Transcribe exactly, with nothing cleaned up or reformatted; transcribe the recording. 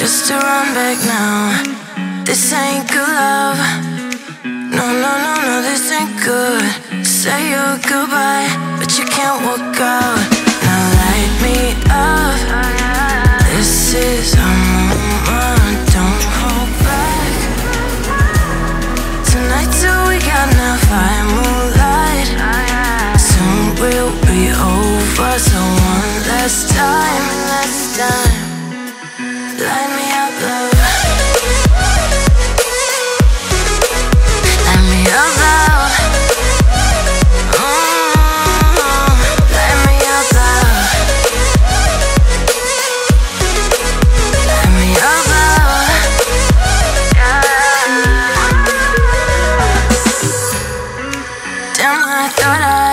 just to run back now. This ain't good love. No, no, no, no, this ain't good. Say your goodbye, but you can't walk out. Now light me up. This is our moment, don't hold back. Tonight till we got enough fire, moonlight. Soon we'll be over, so one last time, last time. Light me up, love. Light me up, love. Mm-hmm. Light me up, love. Light me up, love. Yeah. Damn, I thought I